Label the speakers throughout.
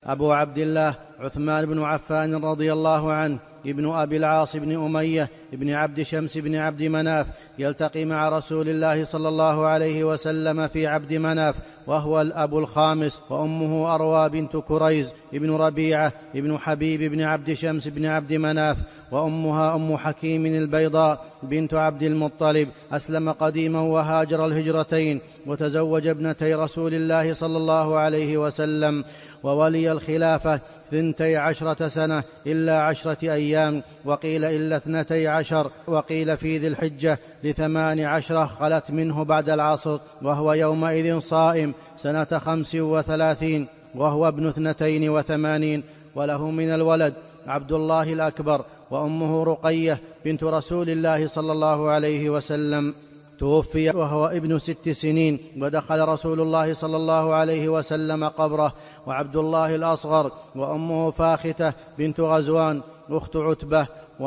Speaker 1: أبو عبد الله عثمان بن عفان رضي الله عنه ابن أبي العاص بن أمية بن عبد شمس بن عبد مناف يلتقي مع رسول الله صلى الله عليه وسلم في عبد مناف، وهو الأب الخامس، وأمه أروى بنت كريز ابن ربيعة ابن حبيب بن عبد شمس بن عبد مناف، وأمها أم حكيم البيضاء بنت عبد المطلب. أسلم قديما وهاجر الهجرتين، وتزوج ابنتي رسول الله صلى الله عليه وسلم، وولي الخلافة 12 سنة إلا 10 أيام، وقيل إلا 12، وقيل في ذي الحجة ل18 خلت منه بعد العصر، وهو يومئذ صائم سنة 35، وهو ابن 82، وله من الولد عبد الله الأكبر، وأمه رقية بنت رسول الله صلى الله عليه وسلم. توفي وهو ابن 6 سنين، ودخل رسول الله صلى الله عليه وسلم قبره. وعبد الله الأصغر وأمه فاختة بنت غزوان أخت عتبة،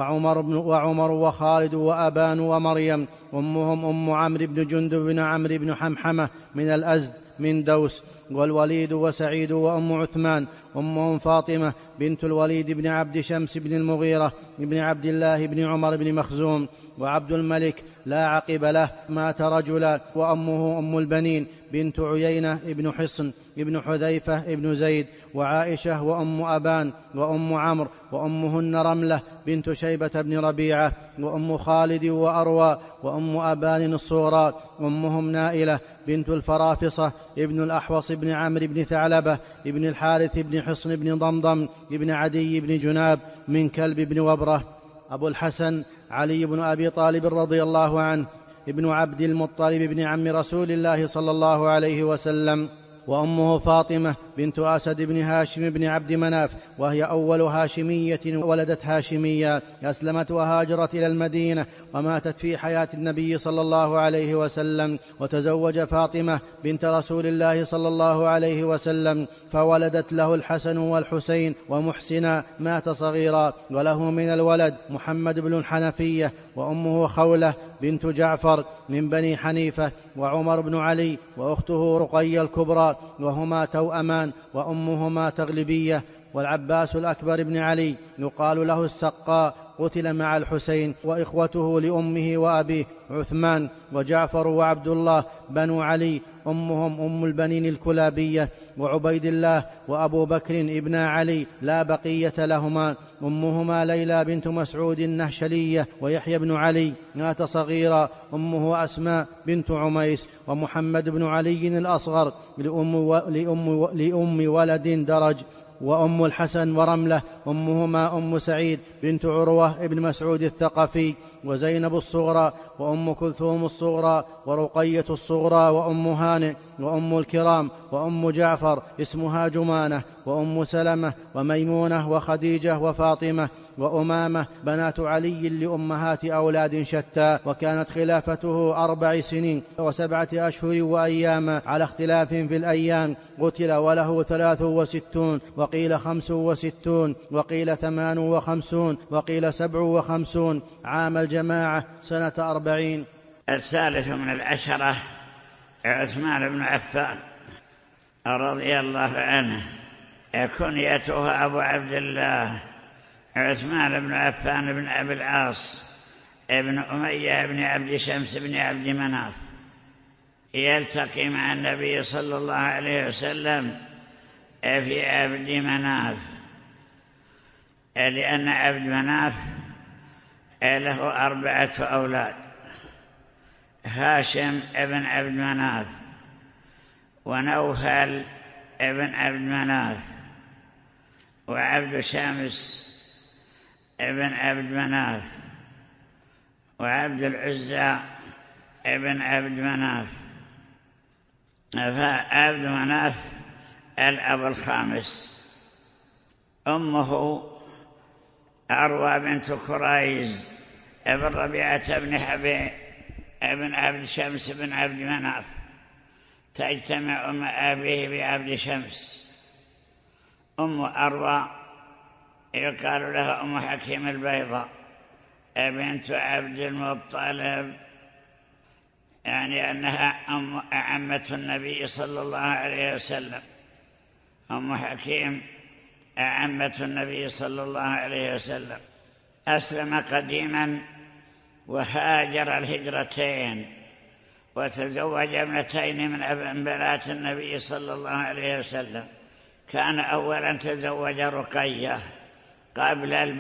Speaker 1: وعمر وخالد وأبان ومريم، أمهم أم عمرو بن جندب بن عمرو بن حمحمة من الأزد من دوس، والوليد وسعيد وأم عثمان، أمهم فاطمة بنت الوليد بن عبد شمس بن المغيرة بن عبد الله بن عمر بن مخزوم. وعبد الملك لا عقب له مات رجلا، وأمه أم البنين بنت عيينة ابن حصن ابن حذيفة ابن زيد، وعائشة وأم أبان وأم عمرو، وأمهن رملة بنت شيبة بن ربيعة، وأم خالد وأروى، وأم أبان الصغرى، وأمهم نائلة بنت الفرافصة ابن الأحوص بن عمرو بن ثعلبة ابن الحارث بن حصن بن ضمضم ابن عدي بن جناب من كلب بن وبرة. أبو الحسن علي بن أبي طالب رضي الله عنه ابن عبد المطلب بن عم رسول الله صلى الله عليه وسلم، وأمه فاطمة بنت أسد بن هاشم بن عبد مناف، وهي أول هاشمية ولدت هاشمية. أسلمت وهاجرت إلى المدينة، وماتت في حياة النبي صلى الله عليه وسلم، وتزوج فاطمة بنت رسول الله صلى الله عليه وسلم، فولدت له الحسن والحسين ومحسنا مات صغيرا، وله من الولد محمد بن الحنفية، وأمه خولة بنت جعفر من بني حنيفة، وعمر بن علي وأخته رقية الكبرى، وهما توأمان، وأمهما تغلبية. والعباس الأكبر بن علي يقال له السقاء قتل مع الحسين، وإخوته لأمه وأبيه عثمان وجعفر وعبد الله بنو علي، أمهم أم البنين الكلابية، وعبيد الله وأبو بكر ابن علي لا بقية لهما، أمهما ليلى بنت مسعود النهشلية، ويحيى بن علي مات صغيرا، أمه أسماء بنت عميس، ومحمد بن علي الأصغر لأم ولد درج، وأم الحسن ورملة أمهما أم سعيد بنت عروة ابن مسعود الثقفي، وزينب الصغرى، وأم كلثوم الصغرى، ورقية الصغرى، وأم هانئ، وأم الكرام، وأم جعفر اسمها جمانة، وأم سلمة، وميمونة، وخديجة، وفاطمة، وأمامة بنات علي لأمهات أولاد شتى. وكانت خلافته 4 سنين و7 أشهر وأيام على اختلاف في الأيام. قتل وله 63، وقيل 65، وقيل 58، وقيل 57 عام الجماعة سنة 40.
Speaker 2: الثالث من 10 عثمان بن عفان رضي الله عنه، كنيته أبو عبد الله، عثمان بن عفان بن أبي العاص ابن أمية بن عبد شمس بن عبد مناف، يلتقي مع النبي صلى الله عليه وسلم في عبد مناف، لأن عبد مناف له 4 أولاد: هاشم ابن عبد مناف، ونوفل ابن عبد مناف، وعبد شمس ابن عبد مناف، وعبد العزى ابن عبد مناف. فعبد مناف الأب الخامس. أمه أروى بنت كريز ابن ربيعة بن حبيب ابن عبد شمس بن عبد مناف، تجتمع أم أبيه بعبد شمس. أم أروى يقال لها أم حكيم البيضاء بنت عبد المطلب، يعني أنها عمة النبي صلى الله عليه وسلم. أم حكيم عمة النبي صلى الله عليه وسلم. أسلم قديما وهاجر الهجرتين وتزوج ابنتين من بنات النبي صلى الله عليه وسلم. كان أولا تزوج رقية قبل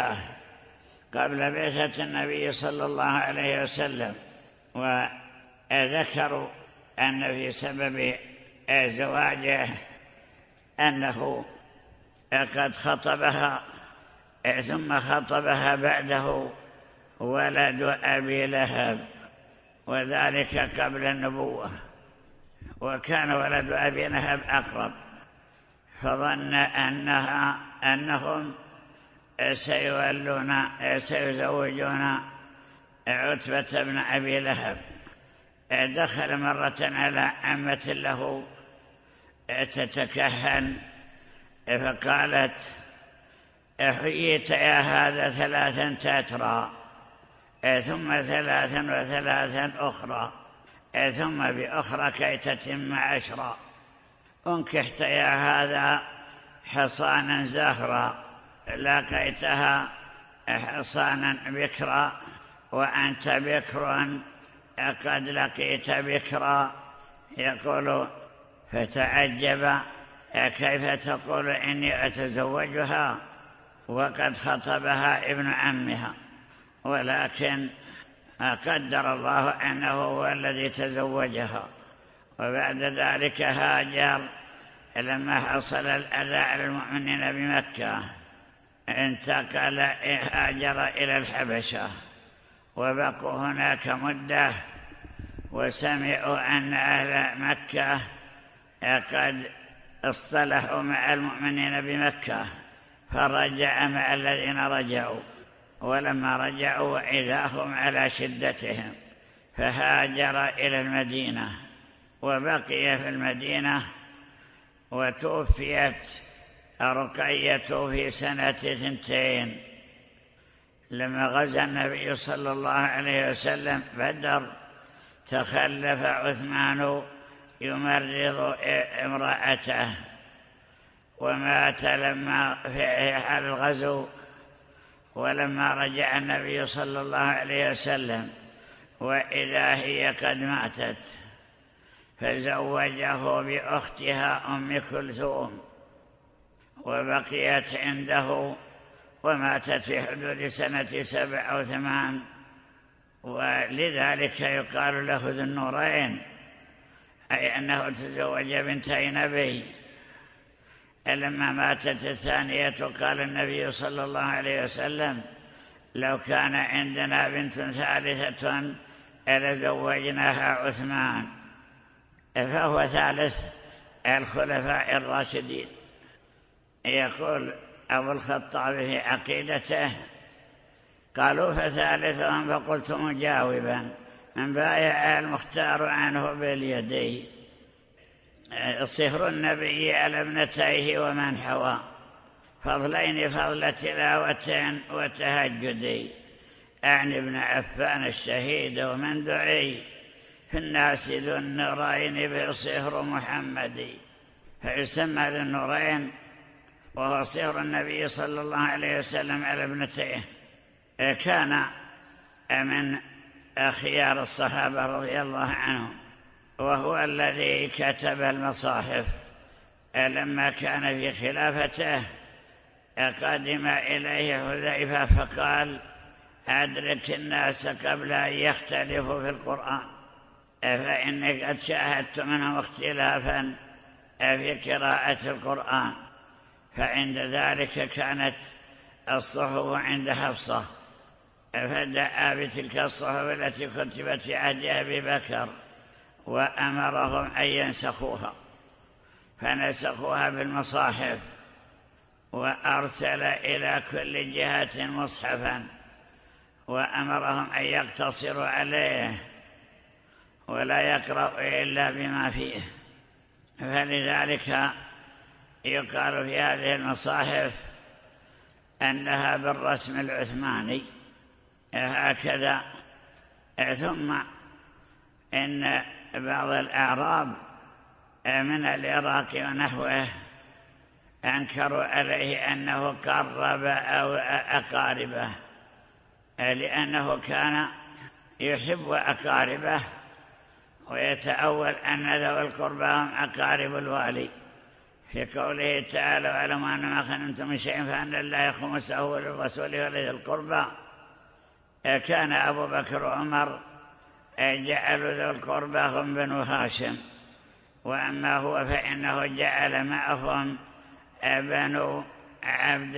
Speaker 2: بعثة النبي صلى الله عليه وسلم، وذكروا أن في سبب زواجه أنه قد خطبها ثم خطبها بعده ولد أبي لهب، وذلك قبل النبوة، وكان ولد أبي لهب أقرب، فظن أنهم سيزوجون عتبة بن أبي لهب. دخل مرة على عمة له تتكهن فقالت: حييت يا هذا 3 تترى، ثم 3 و3 أخرى، ثم بأخرى كي تتم 10. أنكحت يا هذا حصانا زهرا، لقيتها حصانا بكرا، وأنت بكر قد لقيت بكرا. يقول: فتعجب: كيف تقول إني أتزوجها وقد خطبها ابن عمها؟ ولكن قدر الله أنه هو الذي تزوجها. وبعد ذلك هاجر لما حصل الأذى على المؤمنين بمكة، هاجر إلى الحبشة وبقوا هناك مدة، وسمعوا أن أهل مكة قد اصطلحوا مع المؤمنين بمكة، فرجع مع الذين رجعوا، ولما رجعوا وإذا هم على شدتهم فهاجر إلى المدينة وبقي في المدينة. وتوفيت رقية في سنة 2 لما غزا النبي صلى الله عليه وسلم بدر. تخلف عثمان يمرض امرأته ومات لما في حال الغزو. ولما رجع النبي صلى الله عليه وسلم وإذا هي قد ماتت، فزوجه بأختها أم كلثوم وبقيت عنده، وماتت في حدود سنة 7 أو 8. ولذلك يقال له ذو النورين، أي أنه تزوج بنتي نبي. لما ماتت الثانية قال النبي صلى الله عليه وسلم: لو كان عندنا بنت ثالثة لزوجناها عثمان. فهو ثالث الخلفاء الراشدين. يقول أبو الخطاب في عقيدته: قالوا فثالثهم، فقلت مجاوبا: من بايع المختار عنه باليدين. صهر النبي على ابنتيه ومن حوى، فضلين فضل تلاوة وتهجد. أعني ابن عفان الشهيد ومن دعي في الناس ذو النورين بصهر محمد. فيسمى ذو النورين وهو صهر النبي صلى الله عليه وسلم على ابنتيه. كان من خيار الصحابة رضي الله عنهم، وهو الذي كتب المصاحف. لما كان في خلافته قدم إليه حذيفة فقال: أدرك الناس قبل أن يختلفوا في القرآن، فإني قد شاهدت منهم اختلافا في قراءة القرآن. فعند ذلك كانت الصحف عند حفصة، فدعا بتلك الصحف التي كتبت في عهد أبي بكر وأمرهم أن ينسخوها، فنسخوها بالمصاحف، وأرسل إلى كل جهة مصحفا، وأمرهم أن يقتصروا عليه ولا يقرأوا إلا بما فيه. فلذلك يقال في هذه المصاحف أنها بالرسم العثماني هكذا. ثم إن بعض الأعراب من العراق ونحوه أنكروا عليه أنه قرب أو أقاربه، لأنه كان يحب أقاربه ويتأول أن ذوي القربى هم أقارب الوالي، في قوله تعالى: واعلموا أن ما غنمتم من شيء فأن لله خمسه وللرسول ولذي القربى. كان أبو بكر وعمر جعلوا ذوي القربى هم بنو هاشم، وأما هو فإنه جعل معهم بنو عبد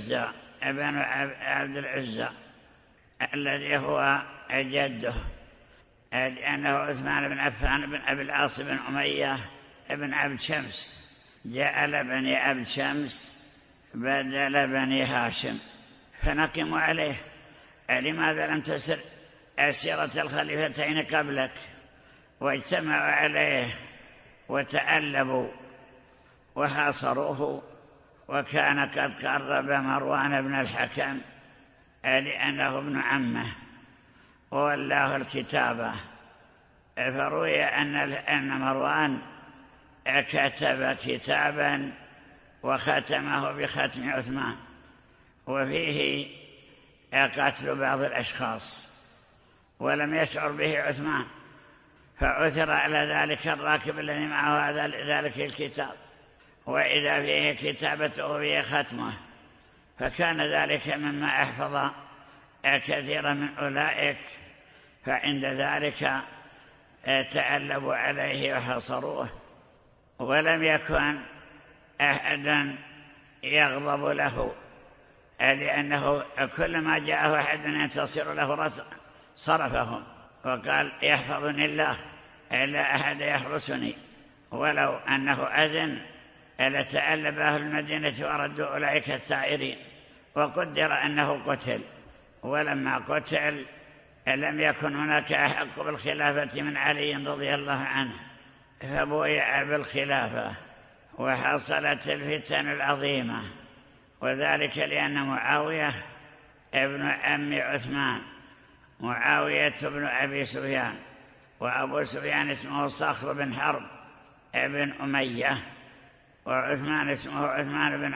Speaker 2: العزى الذي هو جده، لأنه عثمان بن عفان بن أبي العاص بن أمية بن عبد شمس، جعل بني عبد شمس بدل بني هاشم، فنقموا عليه: لماذا لم تسر سيرة الخليفتين قبلك؟ واجتمعوا عليه وتألبوا وحاصروه، وكان قد قرب مروان بن الحكم لأنه ابن عمه وولاه الكتابة، فروي أن مروان كتب كتابا وختمه بختم عثمان، وفيه قتل بعض الأشخاص، ولم يشعر به عثمان، فعثر على ذلك الراكب الذي معه ذلك الكتاب، وإذا فيه كتابته فيه ختمه، فكان ذلك مما أحفظ كثيرا من أولئك، فعند ذلك تألبوا عليه وحصروه، ولم يكن أحد يغضب له، لأنه كلما جاءه أحد ينتصر له صرفهم وقال: يحفظني الله، لا أحد يحرسني، ولو أنه أذن لتألب أهل المدينة وردوا أولئك الثائرين. وقدر أنه قتل، ولما قتل لم يكن هناك أحق بالخلافة من علي رضي الله عنه، فبويع بالخلافة، وحصلت الفتن العظيمة، وذلك لأن معاوية ابن عم عثمان، معاوية بن أبي سفيان، وأبو سفيان اسمه صخر بن حرب ابن أمية، وعثمان اسمه عثمان بن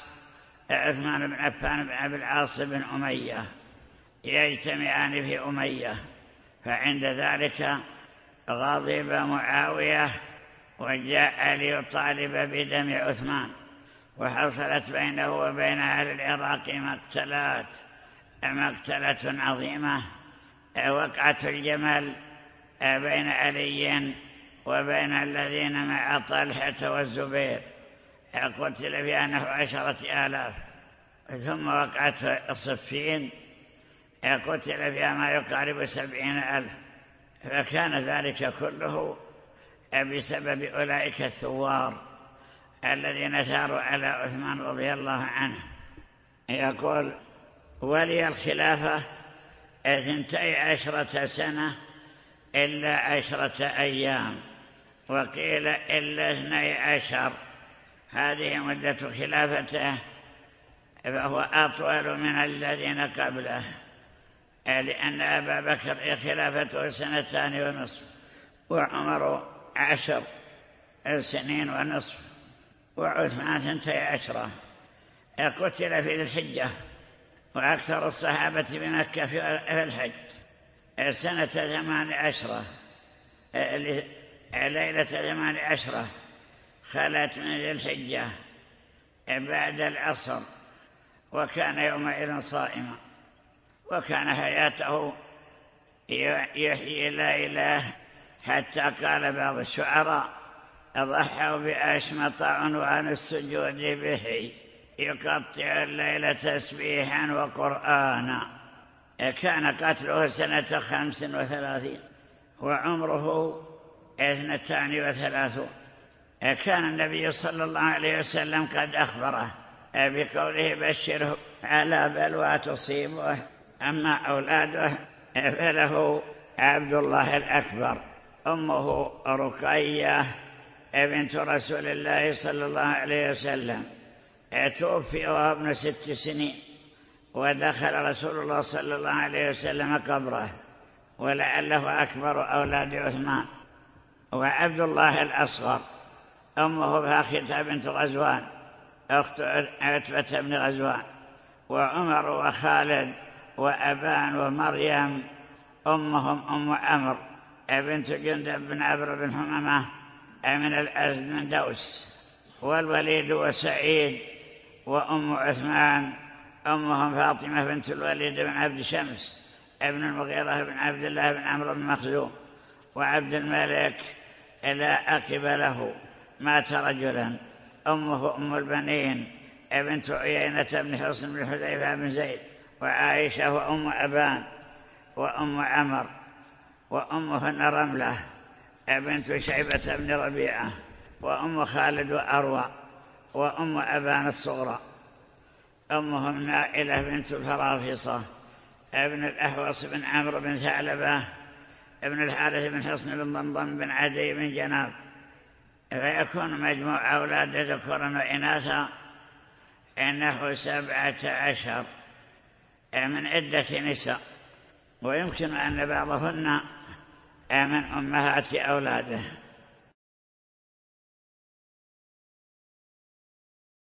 Speaker 2: عفان بن أبي العاص بن أمية، يجتمعان في أمية، فعند ذلك غضب معاوية وجاء ليطالب بدم عثمان، وحصلت بينه وبين أهل العراق مقتلة عظيمة، وقعة الجمل بين علي وبين الذين مع طلحة والزبير، قتل فيها نحو 10,000. ثم وقعة الصفين قتل فيها ما يقارب 70,000، فكان ذلك كله بسبب أولئك الثوار الذين ثاروا على عثمان رضي الله عنه. يقول: ولي الخلافة 12 سنة إلا 10 أيام، وقيل إلا 12. هذه مدة خلافته، فهو أطول من الذين قبله، لأن أبا بكر خلافته 2.5 سنين، وعمر 10 سنين ونصف، وعثمان 12. قتل في الحجة، وأكثر الصحابة بمكة في الحج، سنة 18 ليلة 18 خلت من ذي الحجة بعد العصر، وكان يومئذ صائما، وكان حياته يحيي لا إله، حتى قال بعض الشعراء: ضحوا بأشمط عنوان السجود به، يقطع الليل تسبيحا وقرآنا. كان قتله 35 وعمره 32. كان النبي صلى الله عليه وسلم قد أخبره بقوله: بشره على بلوى تصيبه، أما أولاده فله عبد الله الأكبر، أمه رقية بنت رسول الله صلى الله عليه وسلم، توفي وهو ابن 6 سنين، ودخل رسول الله صلى الله عليه وسلم قبره، ولعله أكبر أولاد عثمان. وعبد الله الأصغر أمه فاخته بنت غزوان، أخت عتبة بن غزوان، وعمر وخالد وأبان ومريم أمهم أم عمرو بنت جندب بن عمرو بن حمامة من الأزد من دوس، والوليد وسعيد وأم عثمان أمهم فاطمة بنت الوليد بن عبد شمس ابن المغيرة بن عبد الله بن عمرو بن مخزوم، وعبد الملك لا أكب له مات رجلا أمه أم البنين بنت عيينة بن حصن بن حذيفة بن زيد، وعائشة وأم أبان وأم عمر وأمهن رملة بنت شيبة بن ربيعة، وأم خالد وأروى، وأم أبان الصغرى أمهم نائلة بنت الفرافصة ابن الأحوص بن عمرو بن ثعلبة ابن الحارث بن حصن بن ضمضم بن عدي بن جناب. فيكون مجموع أولاد ذكورا وإناثا إنه 17 من عدة نساء، ويمكن أن بعضهن من أمهات أولاده.